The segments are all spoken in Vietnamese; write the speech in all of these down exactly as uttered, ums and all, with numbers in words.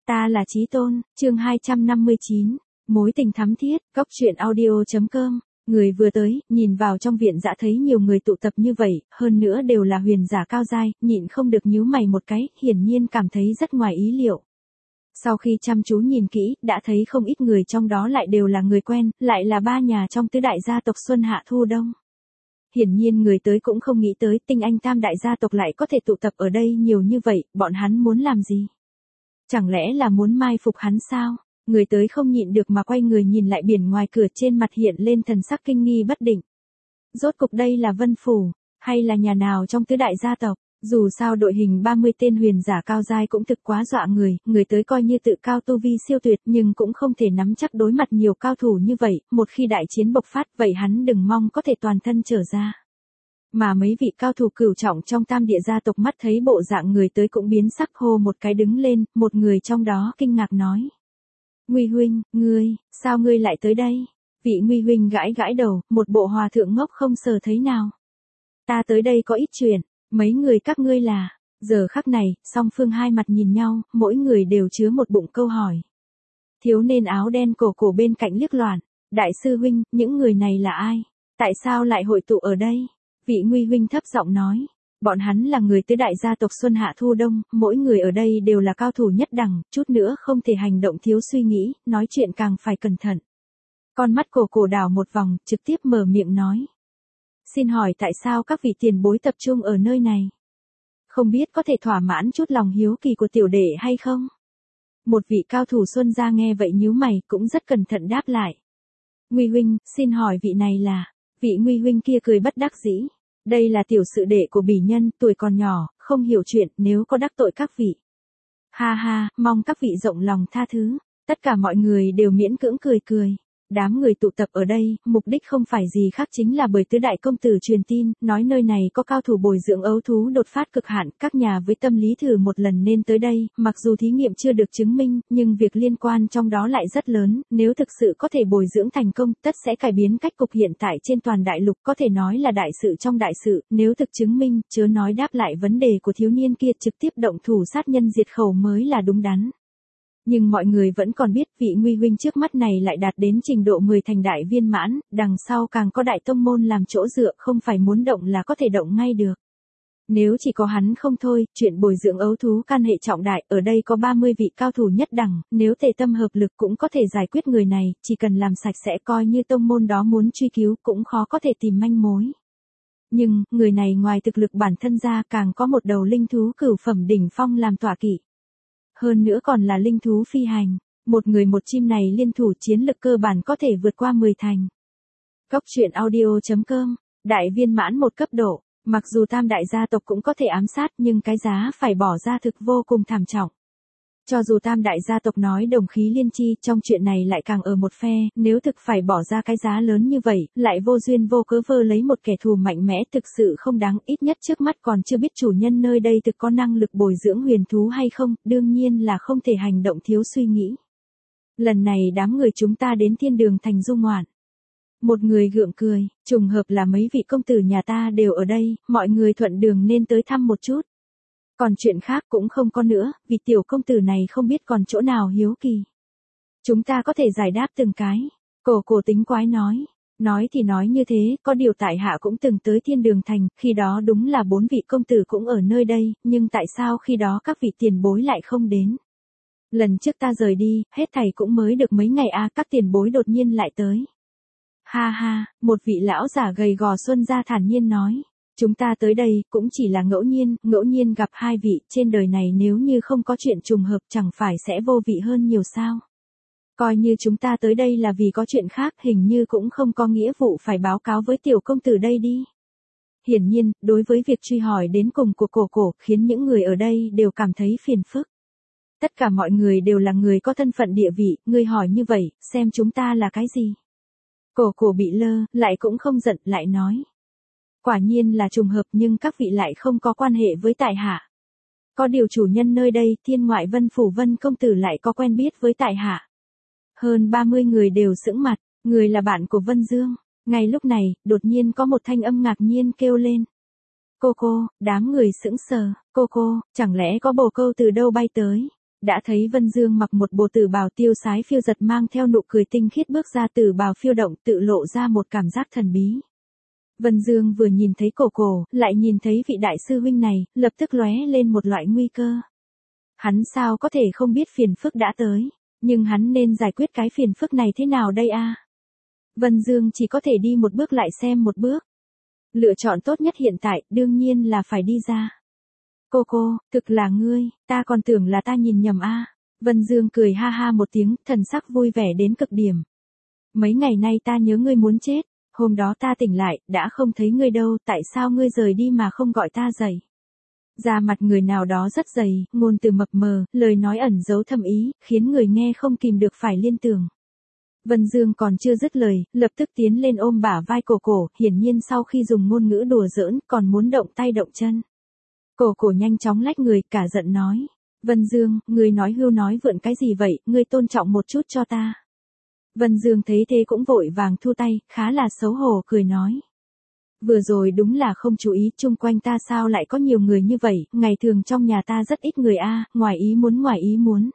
Ta là Chí Tôn, chương hai trăm năm mươi chín, mối tình thắm thiết, góc truyện audio.com. Người vừa tới, nhìn vào trong viện dã thấy nhiều người tụ tập như vậy, hơn nữa đều là huyền giả cao giai, nhịn không được nhíu mày một cái, hiển nhiên cảm thấy rất ngoài ý liệu. Sau khi chăm chú nhìn kỹ, đã thấy không ít người trong đó lại đều là người quen, lại là ba nhà trong tứ đại gia tộc Xuân Hạ Thu Đông. Hiển nhiên người tới cũng không nghĩ tới tinh anh tam đại gia tộc lại có thể tụ tập ở đây nhiều như vậy, bọn hắn muốn làm gì? Chẳng lẽ là muốn mai phục hắn sao? Người tới không nhịn được mà quay người nhìn lại biển ngoài cửa, trên mặt hiện lên thần sắc kinh nghi bất định. Rốt cục đây là Vân Phủ, hay là nhà nào trong tứ đại gia tộc? Dù sao đội hình ba mươi tên huyền giả cao giai cũng thực quá dọa người, người tới coi như tự cao tu vi siêu tuyệt nhưng cũng không thể nắm chắc đối mặt nhiều cao thủ như vậy, một khi đại chiến bộc phát vậy hắn đừng mong có thể toàn thân trở ra. Mà mấy vị cao thủ cửu trọng trong tam địa gia tộc mắt thấy bộ dạng người tới cũng biến sắc, hô một cái đứng lên, một người trong đó kinh ngạc nói. Nguy huynh, ngươi, sao ngươi lại tới đây? Vị Nguy huynh gãi gãi đầu, một bộ hòa thượng ngốc không sờ thấy nào. Ta tới đây có ít chuyện, mấy người các ngươi là, giờ khắc này, song phương hai mặt nhìn nhau, mỗi người đều chứa một bụng câu hỏi. Thiếu niên áo đen cổ cổ bên cạnh liếc loạn, đại sư huynh, những người này là ai? Tại sao lại hội tụ ở đây? Vị Nguy huynh thấp giọng nói, bọn hắn là người tứ đại gia tộc Xuân Hạ Thu Đông, mỗi người ở đây đều là cao thủ nhất đẳng, chút nữa không thể hành động thiếu suy nghĩ, nói chuyện càng phải cẩn thận. Con mắt cổ cổ đảo một vòng, trực tiếp mở miệng nói. Xin hỏi tại sao các vị tiền bối tập trung ở nơi này? Không biết có thể thỏa mãn chút lòng hiếu kỳ của tiểu đệ hay không? Một vị cao thủ Xuân gia nghe vậy nhíu mày cũng rất cẩn thận đáp lại. Nguy huynh, xin hỏi vị này là... Vị Nguy huynh kia cười bất đắc dĩ. Đây là tiểu sự đệ của bỉ nhân, tuổi còn nhỏ, không hiểu chuyện, nếu có đắc tội các vị. Ha ha, mong các vị rộng lòng tha thứ. Tất cả mọi người đều miễn cưỡng cười cười. Đám người tụ tập ở đây, mục đích không phải gì khác chính là bởi tứ đại công tử truyền tin, nói nơi này có cao thủ bồi dưỡng ấu thú đột phát cực hạn, các nhà với tâm lý thử một lần nên tới đây, mặc dù thí nghiệm chưa được chứng minh, nhưng việc liên quan trong đó lại rất lớn, nếu thực sự có thể bồi dưỡng thành công, tất sẽ cải biến cách cục hiện tại trên toàn đại lục, có thể nói là đại sự trong đại sự, nếu thực chứng minh, chớ nói đáp lại vấn đề của thiếu niên kia trực tiếp động thủ sát nhân diệt khẩu mới là đúng đắn. Nhưng mọi người vẫn còn biết vị Nguy huynh trước mắt này lại đạt đến trình độ mười thành đại viên mãn, đằng sau càng có đại tông môn làm chỗ dựa, không phải muốn động là có thể động ngay được. Nếu chỉ có hắn không thôi, chuyện bồi dưỡng ấu thú can hệ trọng đại, ở đây có ba mươi vị cao thủ nhất đẳng, nếu tề tâm hợp lực cũng có thể giải quyết người này, chỉ cần làm sạch sẽ coi như tông môn đó muốn truy cứu cũng khó có thể tìm manh mối. Nhưng, người này ngoài thực lực bản thân ra càng có một đầu linh thú cửu phẩm đỉnh phong làm tọa kỵ. Hơn nữa còn là linh thú phi hành, một người một chim này liên thủ chiến lực cơ bản có thể vượt qua mười thành. Góc truyện audio.com, đại viên mãn một cấp độ, mặc dù tam đại gia tộc cũng có thể ám sát nhưng cái giá phải bỏ ra thực vô cùng thảm trọng. Cho dù tam đại gia tộc nói đồng khí liên chi, trong chuyện này lại càng ở một phe, nếu thực phải bỏ ra cái giá lớn như vậy, lại vô duyên vô cớ vơ lấy một kẻ thù mạnh mẽ thực sự không đáng, ít nhất trước mắt còn chưa biết chủ nhân nơi đây thực có năng lực bồi dưỡng huyền thú hay không, đương nhiên là không thể hành động thiếu suy nghĩ. Lần này đám người chúng ta đến thiên đường thành du ngoạn. Một người gượng cười, trùng hợp là mấy vị công tử nhà ta đều ở đây, mọi người thuận đường nên tới thăm một chút. Còn chuyện khác cũng không có nữa, vì tiểu công tử này không biết còn chỗ nào hiếu kỳ. Chúng ta có thể giải đáp từng cái. Cổ cổ tính quái nói. Nói thì nói như thế, có điều tại hạ cũng từng tới thiên đường thành, khi đó đúng là bốn vị công tử cũng ở nơi đây, nhưng tại sao khi đó các vị tiền bối lại không đến? Lần trước ta rời đi, hết thảy cũng mới được mấy ngày a, các tiền bối đột nhiên lại tới. Ha ha, một vị lão giả gầy gò Xuân gia thản nhiên nói. Chúng ta tới đây cũng chỉ là ngẫu nhiên, ngẫu nhiên gặp hai vị, trên đời này nếu như không có chuyện trùng hợp chẳng phải sẽ vô vị hơn nhiều sao. Coi như chúng ta tới đây là vì có chuyện khác, hình như cũng không có nghĩa vụ phải báo cáo với tiểu công tử đây đi. Hiển nhiên, đối với việc truy hỏi đến cùng của cổ cổ khiến những người ở đây đều cảm thấy phiền phức. Tất cả mọi người đều là người có thân phận địa vị, người hỏi như vậy, xem chúng ta là cái gì. Cổ cổ bị lơ, lại cũng không giận, lại nói. Quả nhiên là trùng hợp nhưng các vị lại không có quan hệ với tại hạ. Có điều chủ nhân nơi đây, thiên ngoại Vân Phủ Vân công tử lại có quen biết với tại hạ. Hơn ba mươi người đều sững mặt, người là bạn của Vân Dương. Ngay lúc này, đột nhiên có một thanh âm ngạc nhiên kêu lên. Cô cô, đám người sững sờ, cô cô, chẳng lẽ có bồ câu từ đâu bay tới? đã thấy Vân Dương mặc một bộ tử bào tiêu sái phiêu giật mang theo nụ cười tinh khiết bước ra từ bào phiêu động tự lộ ra một cảm giác thần bí. Vân Dương vừa nhìn thấy cổ cổ, lại nhìn thấy vị đại sư huynh này, lập tức lóe lên một loại nguy cơ. Hắn sao có thể không biết phiền phức đã tới, nhưng hắn nên giải quyết cái phiền phức này thế nào đây a? Vân Dương chỉ có thể đi một bước lại xem một bước. Lựa chọn tốt nhất hiện tại đương nhiên là phải đi ra. Cô cô, thực là ngươi, ta còn tưởng là ta nhìn nhầm a. Vân Dương cười ha ha một tiếng, thần sắc vui vẻ đến cực điểm. Mấy ngày nay ta nhớ ngươi muốn chết, hôm đó ta tỉnh lại, đã không thấy ngươi đâu, tại sao ngươi rời đi mà không gọi ta dậy? Da mặt người nào đó rất dày, ngôn từ mập mờ, lời nói ẩn giấu thâm ý, khiến người nghe không kìm được phải liên tưởng. Vân Dương còn chưa dứt lời, lập tức tiến lên ôm bả vai cổ cổ, hiển nhiên sau khi dùng ngôn ngữ đùa giỡn, còn muốn động tay động chân. Cổ cổ nhanh chóng lách người, cả giận nói. Vân Dương, ngươi nói hưu nói vượn cái gì vậy, ngươi tôn trọng một chút cho ta. Vân Dương thấy thế cũng vội vàng thu tay, khá là xấu hổ cười nói. Vừa rồi đúng là không chú ý, chung quanh ta sao lại có nhiều người như vậy, ngày thường trong nhà ta rất ít người a, ngoài ý muốn ngoài ý muốn.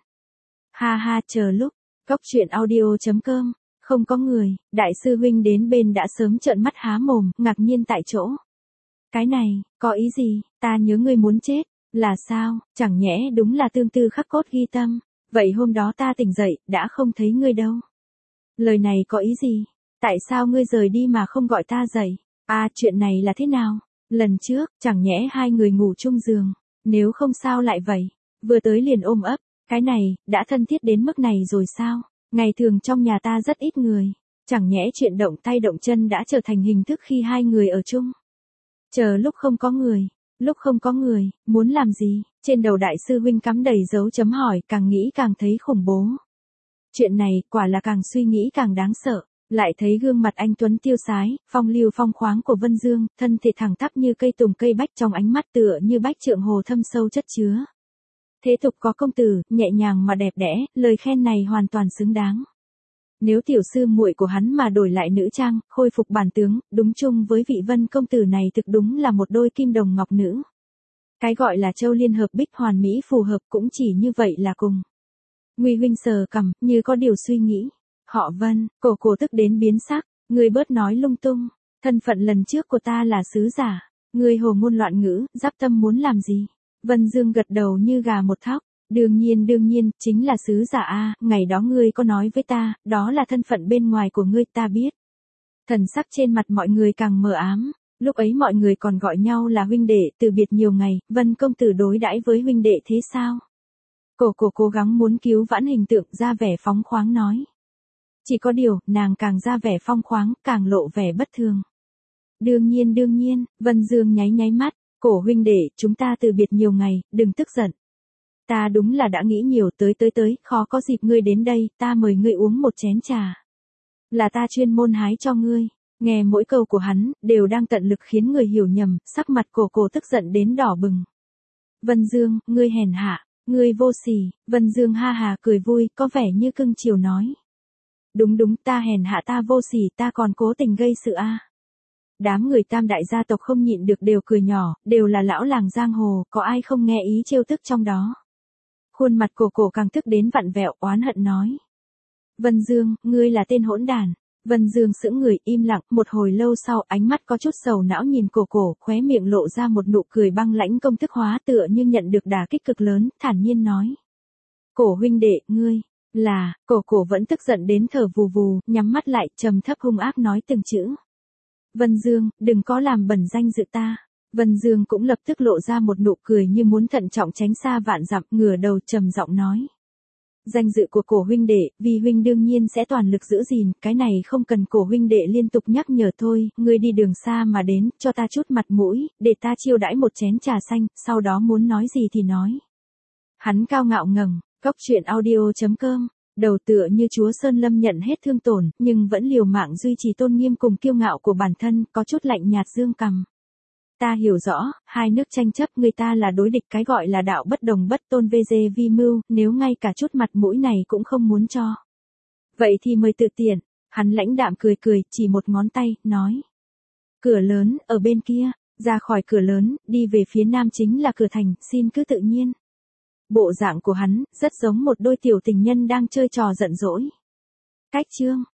Ha ha, chờ lúc, Cóc truyện audio chấm com, không có người, đại sư huynh đến bên đã sớm trợn mắt há mồm, ngạc nhiên tại chỗ. Cái này, có ý gì, ta nhớ ngươi muốn chết, là sao, chẳng nhẽ đúng là tương tư khắc cốt ghi tâm, vậy hôm đó ta tỉnh dậy, đã không thấy ngươi đâu. Lời này có ý gì, tại sao ngươi rời đi mà không gọi ta dậy? À, chuyện này là thế nào? Lần trước, chẳng nhẽ hai người ngủ chung giường, nếu không sao lại vậy? Vừa tới liền ôm ấp, cái này, đã thân thiết đến mức này rồi sao? Ngày thường trong nhà ta rất ít người, chẳng nhẽ chuyện động tay động chân đã trở thành hình thức khi hai người ở chung? Chờ lúc không có người, lúc không có người, muốn làm gì? Trên đầu đại sư huynh cắm đầy dấu chấm hỏi, càng nghĩ càng thấy khủng bố. Chuyện này, quả là càng suy nghĩ càng đáng sợ. Lại thấy gương mặt anh tuấn tiêu sái, phong lưu phong khoáng của Vân Dương, thân thể thẳng tắp như cây tùng cây bách, trong ánh mắt tựa như bách trượng hồ thâm sâu chất chứa. Thế tục có công tử, nhẹ nhàng mà đẹp đẽ, lời khen này hoàn toàn xứng đáng. Nếu tiểu sư muội của hắn mà đổi lại nữ trang, khôi phục bản tướng, đúng chung với vị Vân công tử này thực đúng là một đôi kim đồng ngọc nữ. Cái gọi là châu liên hợp bích hoàn mỹ phù hợp cũng chỉ như vậy là cùng. Nguy huynh sờ cằm, như có điều suy nghĩ. Họ Vân, cổ cổ tức đến biến sắc, ngươi bớt nói lung tung, thân phận lần trước của ta là sứ giả, ngươi hồ ngôn loạn ngữ, giáp tâm muốn làm gì? Vân Dương gật đầu như gà một thóc, đương nhiên đương nhiên, chính là sứ giả a, ngày đó ngươi có nói với ta, đó là thân phận bên ngoài của ngươi, ta biết. Thần sắc trên mặt mọi người càng mờ ám, lúc ấy mọi người còn gọi nhau là huynh đệ, từ biệt nhiều ngày, Vân công tử đối đãi với huynh đệ thế sao? Cổ cổ cố gắng muốn cứu vãn hình tượng ra vẻ phóng khoáng nói. Chỉ có điều, nàng càng ra vẻ phong khoáng, càng lộ vẻ bất thường. Đương nhiên đương nhiên, Vân Dương nháy nháy mắt, cổ huynh đệ, chúng ta từ biệt nhiều ngày, đừng tức giận. Ta đúng là đã nghĩ nhiều, tới tới tới, khó có dịp ngươi đến đây, ta mời ngươi uống một chén trà. Là ta chuyên môn hái cho ngươi. Nghe mỗi câu của hắn, đều đang tận lực khiến người hiểu nhầm, sắc mặt cổ cổ tức giận đến đỏ bừng. Vân Dương, ngươi hèn hạ, ngươi vô sỉ. Vân Dương ha hà cười vui, có vẻ như cưng chiều nói. Đúng đúng, ta hèn hạ, ta vô sỉ, ta còn cố tình gây sự a. Đám người tam đại gia tộc không nhịn được đều cười nhỏ, đều là lão làng giang hồ, có ai không nghe ý trêu tức trong đó. Khuôn mặt cổ cổ càng tức đến vặn vẹo, oán hận nói. Vân Dương, ngươi là tên hỗn đàn. Vân Dương sững người im lặng, một hồi lâu sau ánh mắt có chút sầu não nhìn cổ cổ, khóe miệng lộ ra một nụ cười băng lãnh công thức hóa tựa như nhận được đả kích cực lớn, thản nhiên nói. Cổ huynh đệ, ngươi, là, cổ cổ vẫn tức giận đến thở vù vù, nhắm mắt lại, trầm thấp hung ác nói từng chữ. Vân Dương, đừng có làm bẩn danh dự ta. Vân Dương cũng lập tức lộ ra một nụ cười như muốn thận trọng tránh xa vạn dặm, ngửa đầu trầm giọng nói. Danh dự của cổ huynh đệ, vì huynh đương nhiên sẽ toàn lực giữ gìn, cái này không cần cổ huynh đệ liên tục nhắc nhở thôi, ngươi đi đường xa mà đến, cho ta chút mặt mũi, để ta chiêu đãi một chén trà xanh, sau đó muốn nói gì thì nói. Hắn cao ngạo ngẩng, Cóc truyện audio chấm com, đầu tựa như chúa Sơn Lâm nhận hết thương tổn, nhưng vẫn liều mạng duy trì tôn nghiêm cùng kiêu ngạo của bản thân, có chút lạnh nhạt dương cằm. Ta hiểu rõ, hai nước tranh chấp người ta là đối địch, cái gọi là đạo bất đồng bất tôn vê giê vi mưu, nếu ngay cả chút mặt mũi này cũng không muốn cho. Vậy thì mời tự tiện, hắn lãnh đạm cười cười, chỉ một ngón tay, nói. Cửa lớn, ở bên kia, ra khỏi cửa lớn, đi về phía nam chính là cửa thành, xin cứ tự nhiên. Bộ dạng của hắn, rất giống một đôi tiểu tình nhân đang chơi trò giận dỗi. Cách chương